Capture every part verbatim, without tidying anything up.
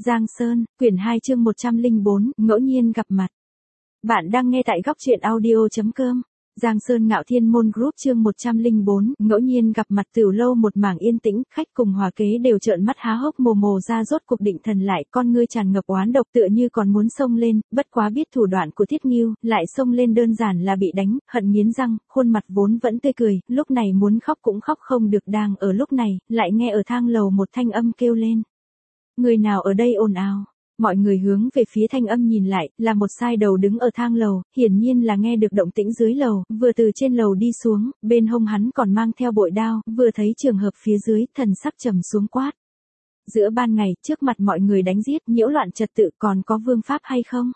Giang Sơn, quyển hai chương một trăm lẻ bốn, ngẫu nhiên gặp mặt. Bạn đang nghe tại góc truyện audio chấm com. Giang Sơn Ngạo Thiên Môn Group chương một trăm lẻ bốn, ngẫu nhiên gặp mặt. Từ lâu một mảng yên tĩnh, khách cùng hòa kế đều trợn mắt há hốc mồm mồ ra, rốt cuộc định thần lại, con ngươi tràn ngập oán độc tựa như còn muốn xông lên, bất quá biết thủ đoạn của Thiết Ngưu, lại xông lên đơn giản là bị đánh, hận nghiến răng, khuôn mặt vốn vẫn tươi cười, lúc này muốn khóc cũng khóc không được. Đang ở lúc này, lại nghe ở thang lầu một thanh âm kêu lên. Người nào ở đây ồn ào? Mọi người hướng về phía thanh âm nhìn lại, là một sai đầu đứng ở thang lầu, hiển nhiên là nghe được động tĩnh dưới lầu, vừa từ trên lầu đi xuống, bên hông hắn còn mang theo bội đao, vừa thấy trường hợp phía dưới, thần sắc trầm xuống quát. Giữa ban ngày, trước mặt mọi người đánh giết, nhiễu loạn trật tự, còn có vương pháp hay không?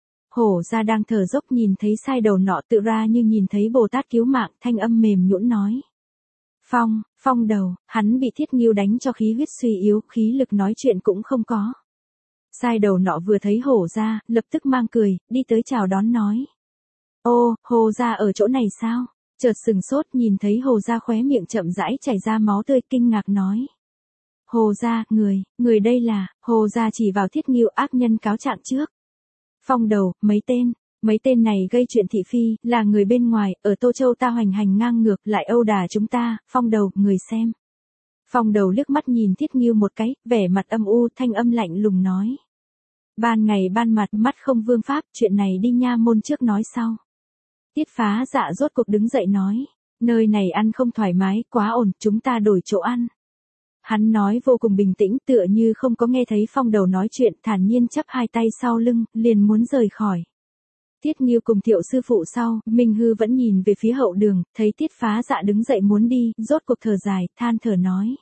Hổ ra đang thở dốc nhìn thấy sai đầu nọ tự ra như nhìn thấy Bồ Tát cứu mạng, thanh âm mềm nhũn nói. Phong, phong đầu, hắn bị Thiết Ngưu đánh cho khí huyết suy yếu, khí lực nói chuyện cũng không có. Sai đầu nọ vừa thấy hổ ra, lập tức mang cười, đi tới chào đón nói. Ô, hồ ra ở chỗ này sao? Chợt sừng sốt nhìn thấy hồ ra khóe miệng chậm rãi chảy ra máu tươi, kinh ngạc nói. Hồ ra, người, người đây là, hồ ra chỉ vào Thiết Ngưu, ác nhân cáo trạng trước. Phong đầu, mấy tên. Mấy tên này gây chuyện thị phi, là người bên ngoài, ở Tô Châu ta hoành hành ngang ngược, lại âu đả chúng ta, phong đầu, người xem. Phong đầu liếc mắt nhìn Thiết Ngưu một cái, vẻ mặt âm u, thanh âm lạnh lùng nói. Ban ngày ban mặt, mắt không vương pháp, chuyện này đi nha môn trước nói sau. Tiết Phá Dạ rốt cuộc đứng dậy nói, nơi này ăn không thoải mái, quá ổn, chúng ta đổi chỗ ăn. Hắn nói vô cùng bình tĩnh, tựa như không có nghe thấy phong đầu nói chuyện, thản nhiên chắp hai tay sau lưng, liền muốn rời khỏi. Tiết Ngưu cùng Thiệu sư phụ sau, Minh Hư vẫn nhìn về phía hậu đường, thấy Tiết Phá Dạ đứng dậy muốn đi, rốt cuộc thở dài, than thở nói.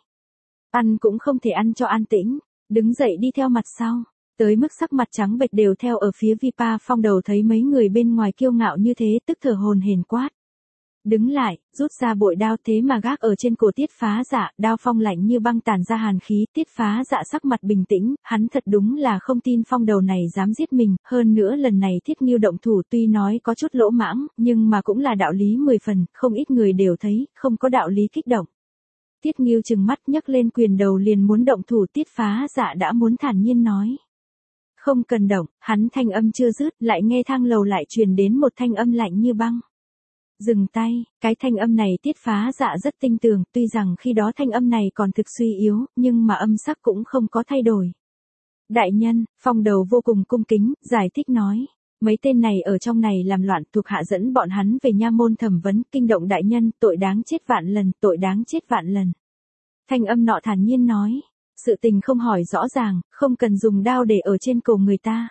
Ăn cũng không thể ăn cho an tĩnh, đứng dậy đi theo mặt sau, tới mức sắc mặt trắng bệch đều theo ở phía Vipa. Phong đầu thấy mấy người bên ngoài kiêu ngạo như thế, tức thở hồn hển quát. Đứng lại, rút ra bội đao, thế mà gác ở trên cổ Tiết Phá Dạ, đao phong lạnh như băng tản ra hàn khí. Tiết Phá Dạ sắc mặt bình tĩnh, hắn thật đúng là không tin phong đầu này dám giết mình, hơn nữa lần này Thiết Ngưu động thủ tuy nói có chút lỗ mãng, nhưng mà cũng là đạo lý mười phần, không ít người đều thấy, không có đạo lý kích động. Tiết Ngưu trừng mắt nhấc lên quyền đầu liền muốn động thủ, Tiết Phá Dạ đã muốn thản nhiên nói. Không cần động, hắn thanh âm chưa dứt, lại nghe thang lầu lại truyền đến một thanh âm lạnh như băng. Dừng tay, cái thanh âm này Tiết Phá Dạ rất tinh tường, tuy rằng khi đó thanh âm này còn thực suy yếu, nhưng mà âm sắc cũng không có thay đổi. Đại nhân, phong đầu vô cùng cung kính, giải thích nói. Mấy tên này ở trong này làm loạn, thuộc hạ dẫn bọn hắn về nha môn thẩm vấn, kinh động đại nhân, tội đáng chết vạn lần, tội đáng chết vạn lần. Thanh âm nọ thản nhiên nói. Sự tình không hỏi rõ ràng, không cần dùng đao để ở trên cổ người ta.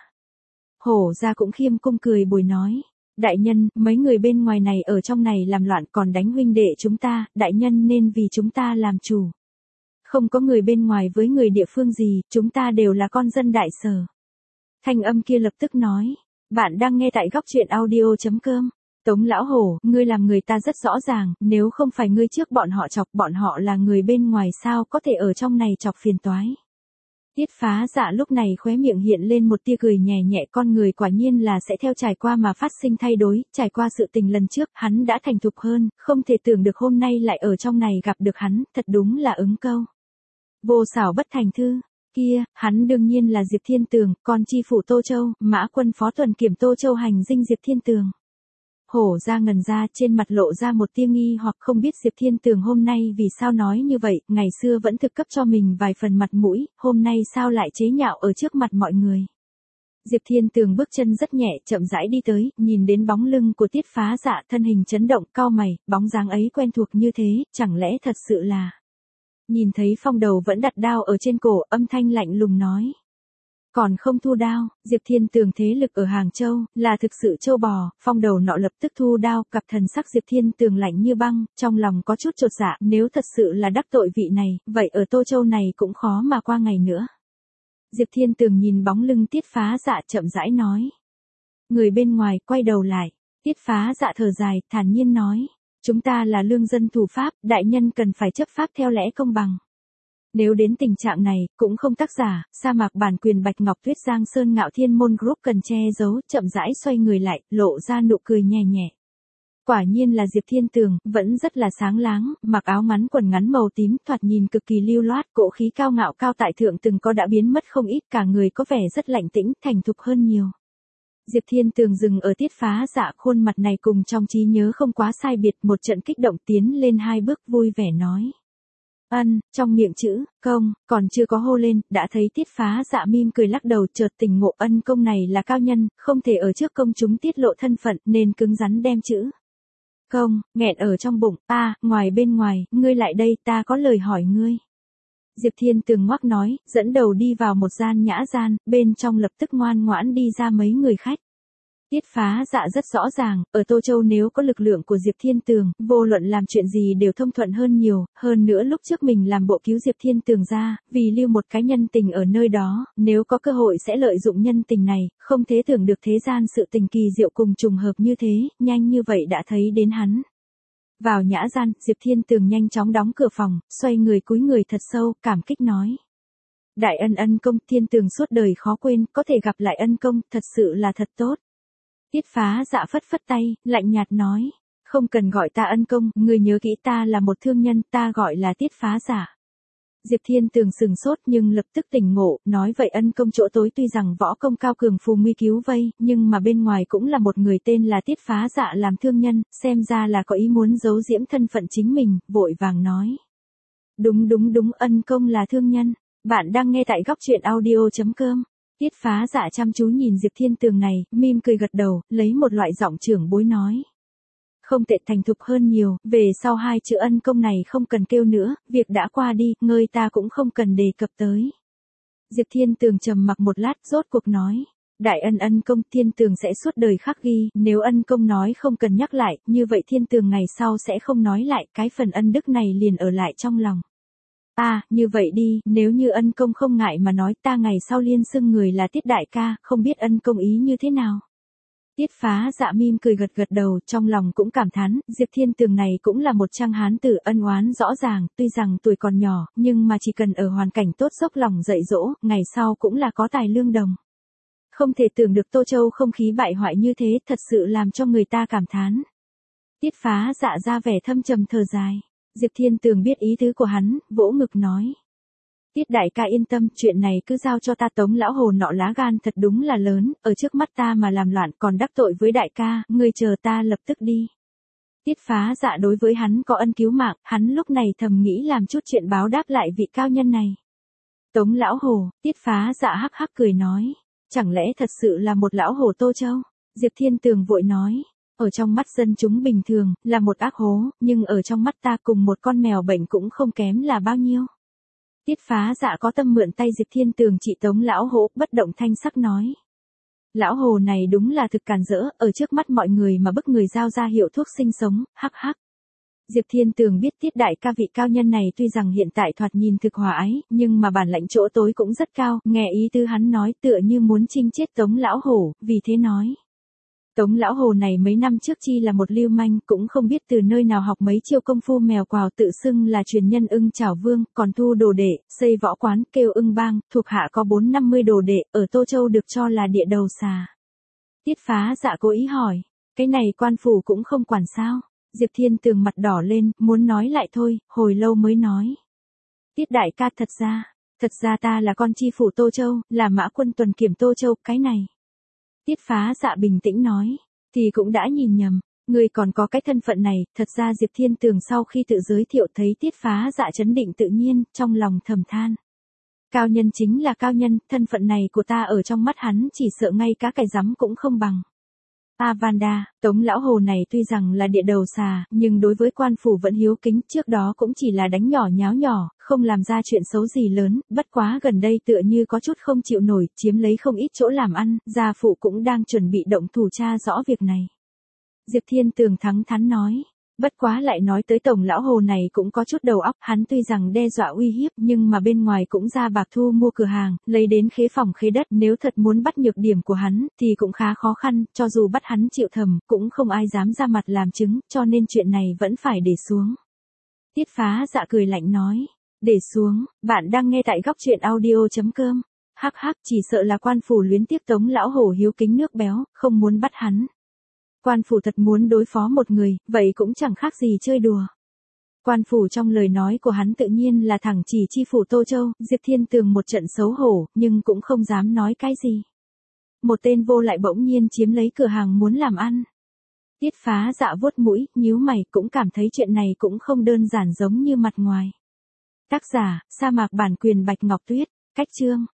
Hổ ra cũng khiêm cung cười bồi nói. Đại nhân, mấy người bên ngoài này ở trong này làm loạn còn đánh huynh đệ chúng ta, đại nhân nên vì chúng ta làm chủ. Không có người bên ngoài với người địa phương gì, chúng ta đều là con dân đại sở. Thanh âm kia lập tức nói. Bạn đang nghe tại góc truyện audio chấm com. Tống lão hổ, ngươi làm người ta rất rõ ràng, nếu không phải ngươi trước bọn họ chọc, bọn họ là người bên ngoài sao có thể ở trong này chọc phiền toái. Tiết Phá Dạ lúc này khóe miệng hiện lên một tia cười nhẹ nhẹ, con người quả nhiên là sẽ theo trải qua mà phát sinh thay đổi, trải qua sự tình lần trước, hắn đã thành thục hơn, không thể tưởng được hôm nay lại ở trong này gặp được hắn, thật đúng là ứng câu. Vô xảo bất thành thư. Kia, hắn đương nhiên là Diệp Thiên Tường, con chi phủ Tô Châu, Mã Quân phó tuần kiểm Tô Châu hành dinh Diệp Thiên Tường. Hổ ra ngần ra, trên mặt lộ ra một tia nghi hoặc, không biết Diệp Thiên Tường hôm nay vì sao nói như vậy, ngày xưa vẫn thực cấp cho mình vài phần mặt mũi, hôm nay sao lại chế nhạo ở trước mặt mọi người. Diệp Thiên Tường bước chân rất nhẹ, chậm rãi đi tới, nhìn đến bóng lưng của Tiết Phá Dạ, thân hình chấn động, cau mày, bóng dáng ấy quen thuộc như thế, chẳng lẽ thật sự là. Nhìn thấy phong đầu vẫn đặt đao ở trên cổ, âm thanh lạnh lùng nói. Còn không thu đao, Diệp Thiên Tường thế lực ở Hàng Châu, là thực sự châu bò, phong đầu nọ lập tức thu đao, cặp thần sắc Diệp Thiên Tường lạnh như băng, trong lòng có chút chột dạ, nếu thật sự là đắc tội vị này, vậy ở Tô Châu này cũng khó mà qua ngày nữa. Diệp Thiên Tường nhìn bóng lưng Tiết Phá Dạ chậm rãi nói. Người bên ngoài quay đầu lại, Tiết Phá Dạ thở dài, thản nhiên nói. Chúng ta là lương dân thủ pháp, đại nhân cần phải chấp pháp theo lẽ công bằng. Nếu đến tình trạng này, cũng không tác giả, sa mạc bản quyền Bạch Ngọc Tuyết Giang Sơn Ngạo Thiên Môn Group cần che giấu, chậm rãi xoay người lại, lộ ra nụ cười nhẹ nhẹ. Quả nhiên là Diệp Thiên Tường, vẫn rất là sáng láng, mặc áo ngắn quần ngắn màu tím, thoạt nhìn cực kỳ lưu loát, cỗ khí cao ngạo cao tại thượng từng có đã biến mất không ít, cả người có vẻ rất lạnh tĩnh, thành thục hơn nhiều. Diệp Thiên Tường dừng ở Tiết Phá Dạ, khuôn mặt này cùng trong trí nhớ không quá sai biệt, một trận kích động tiến lên hai bước vui vẻ nói. Ân, trong miệng chữ, công, còn chưa có hô lên, đã thấy Tiết Phá Dạ mỉm cười lắc đầu, chợt tỉnh ngộ, ân công này là cao nhân, không thể ở trước công chúng tiết lộ thân phận, nên cứng rắn đem chữ công, nghẹn ở trong bụng, ta, ngoài bên ngoài, ngươi lại đây, ta có lời hỏi ngươi. Diệp Thiên Tường ngoắc nói, dẫn đầu đi vào một gian nhã gian, bên trong lập tức ngoan ngoãn đi ra mấy người khách. Tiết Phá Dạ rất rõ ràng, ở Tô Châu nếu có lực lượng của Diệp Thiên Tường, vô luận làm chuyện gì đều thông thuận hơn nhiều, hơn nữa lúc trước mình làm bộ cứu Diệp Thiên Tường ra, vì lưu một cái nhân tình ở nơi đó, nếu có cơ hội sẽ lợi dụng nhân tình này, không thể tưởng được thế gian sự tình kỳ diệu cùng trùng hợp như thế, nhanh như vậy đã thấy đến hắn. Vào nhã gian, Diệp Thiên Tường nhanh chóng đóng cửa phòng, xoay người cúi người thật sâu, cảm kích nói. Đại ân ân công, Thiên Tường suốt đời khó quên, có thể gặp lại ân công, thật sự là thật tốt. Tiết Phá Dạ phất phất tay, lạnh nhạt nói, không cần gọi ta ân công, người nhớ kỹ ta là một thương nhân, ta gọi là Tiết Phá Dạ. Diệp Thiên Tường sừng sốt nhưng lập tức tỉnh ngộ, nói vậy ân công chỗ tối tuy rằng võ công cao cường phù nguy cứu vây, nhưng mà bên ngoài cũng là một người tên là Tiết Phá Dạ làm thương nhân, xem ra là có ý muốn giấu diễm thân phận chính mình, vội vàng nói. Đúng đúng đúng, ân công là thương nhân, bạn đang nghe tại góc truyện audio chấm com. Tiết Phá Dạ chăm chú nhìn Diệp Thiên Tường này, mỉm cười gật đầu, lấy một loại giọng trưởng bối nói. Không tệ, thành thục hơn nhiều, về sau hai chữ ân công này không cần kêu nữa, việc đã qua đi, ngươi ta cũng không cần đề cập tới. Diệp Thiên Tường trầm mặc một lát, rốt cuộc nói. Đại ân ân công, Thiên Tường sẽ suốt đời khắc ghi, nếu ân công nói không cần nhắc lại, như vậy Thiên Tường ngày sau sẽ không nói lại, cái phần ân đức này liền ở lại trong lòng. À, như vậy đi, nếu như ân công không ngại mà nói, ta ngày sau liên xưng người là Tiết đại ca, không biết ân công ý như thế nào. Tiết Phá Dạ mỉm cười gật gật đầu, trong lòng cũng cảm thán, Diệp Thiên Tường này cũng là một trang hán tử ân oán rõ ràng, tuy rằng tuổi còn nhỏ, nhưng mà chỉ cần ở hoàn cảnh tốt dốc lòng dạy dỗ, ngày sau cũng là có tài lương đồng. Không thể tưởng được Tô Châu không khí bại hoại như thế, thật sự làm cho người ta cảm thán. Tiết Phá Dạ ra vẻ thâm trầm thở dài. Diệp Thiên Tường biết ý tứ của hắn, vỗ ngực nói. Tiết đại ca yên tâm, chuyện này cứ giao cho ta, Tống lão hồ nọ lá gan thật đúng là lớn, ở trước mắt ta mà làm loạn còn đắc tội với đại ca, ngươi chờ ta lập tức đi. Tiết Phá Dạ đối với hắn có ân cứu mạng, hắn lúc này thầm nghĩ làm chút chuyện báo đáp lại vị cao nhân này. Tống lão hồ, Tiết Phá Dạ hắc hắc cười nói, chẳng lẽ thật sự là một lão hồ Tô Châu? Diệp Thiên Tường vội nói. Ở trong mắt dân chúng bình thường, là một ác hố, nhưng ở trong mắt ta cùng một con mèo bệnh cũng không kém là bao nhiêu. Tiết Phá Dạ có tâm mượn tay Diệp Thiên Tường trị Tống lão hồ, bất động thanh sắc nói. Lão hồ này đúng là thực càn rỡ, ở trước mắt mọi người mà bức người giao ra hiệu thuốc sinh sống, hắc hắc. Diệp Thiên Tường biết Tiết đại ca vị cao nhân này tuy rằng hiện tại thoạt nhìn thực hòa ái, nhưng mà bản lãnh chỗ tối cũng rất cao, nghe ý tư hắn nói tựa như muốn chinh chết Tống lão hồ, vì thế nói. Tống lão hồ này mấy năm trước chi là một lưu manh, cũng không biết từ nơi nào học mấy chiêu công phu mèo quào, tự xưng là truyền nhân ưng chảo vương, còn thu đồ đệ, xây võ quán, kêu ưng bang, thuộc hạ có bốn năm mươi đồ đệ, ở Tô Châu được cho là địa đầu xà. Tiết Phá Dạ cố ý hỏi, cái này quan phủ cũng không quản sao? Diệp Thiên Tường mặt đỏ lên, muốn nói lại thôi, hồi lâu mới nói. Tiết đại ca, thật ra, thật ra ta là con chi phủ Tô Châu, là mã quân tuần kiểm Tô Châu, cái này. Tiết Phá Dạ bình tĩnh nói, thì cũng đã nhìn nhầm, người còn có cái thân phận này, thật ra Diệp Thiên Tường sau khi tự giới thiệu thấy Tiết Phá Dạ chấn định tự nhiên, trong lòng thầm than. Cao nhân chính là cao nhân, thân phận này của ta ở trong mắt hắn chỉ sợ ngay cả cái rắm cũng không bằng. Avanda, Tống lão hồ này tuy rằng là địa đầu xà, nhưng đối với quan phủ vẫn hiếu kính, trước đó cũng chỉ là đánh nhỏ nháo nhỏ, không làm ra chuyện xấu gì lớn, bất quá gần đây tựa như có chút không chịu nổi, chiếm lấy không ít chỗ làm ăn, gia phụ cũng đang chuẩn bị động thủ tra rõ việc này. Diệp Thiên Tường thẳng thắn nói. Bất quá lại nói tới Tổng lão hồ này cũng có chút đầu óc, hắn tuy rằng đe dọa uy hiếp nhưng mà bên ngoài cũng ra bạc thu mua cửa hàng, lấy đến khế phòng khế đất, nếu thật muốn bắt nhược điểm của hắn thì cũng khá khó khăn, cho dù bắt hắn chịu thầm, cũng không ai dám ra mặt làm chứng, cho nên chuyện này vẫn phải để xuống. Tiết Phá Dạ cười lạnh nói, để xuống, bạn đang nghe tại góc truyện audio chấm com, hắc hắc, chỉ sợ là quan phủ luyến tiếc Tống lão hồ hiếu kính nước béo, không muốn bắt hắn. Quan phủ thật muốn đối phó một người, vậy cũng chẳng khác gì chơi đùa. Quan phủ trong lời nói của hắn tự nhiên là thẳng chỉ chi phủ Tô Châu, Diệp Thiên Tường một trận xấu hổ, nhưng cũng không dám nói cái gì. Một tên vô lại bỗng nhiên chiếm lấy cửa hàng muốn làm ăn. Tiết Phá Dạ vuốt mũi, nhíu mày, cũng cảm thấy chuyện này cũng không đơn giản giống như mặt ngoài. Tác giả, sa mạc bản quyền Bạch Ngọc Tuyết, cách chương.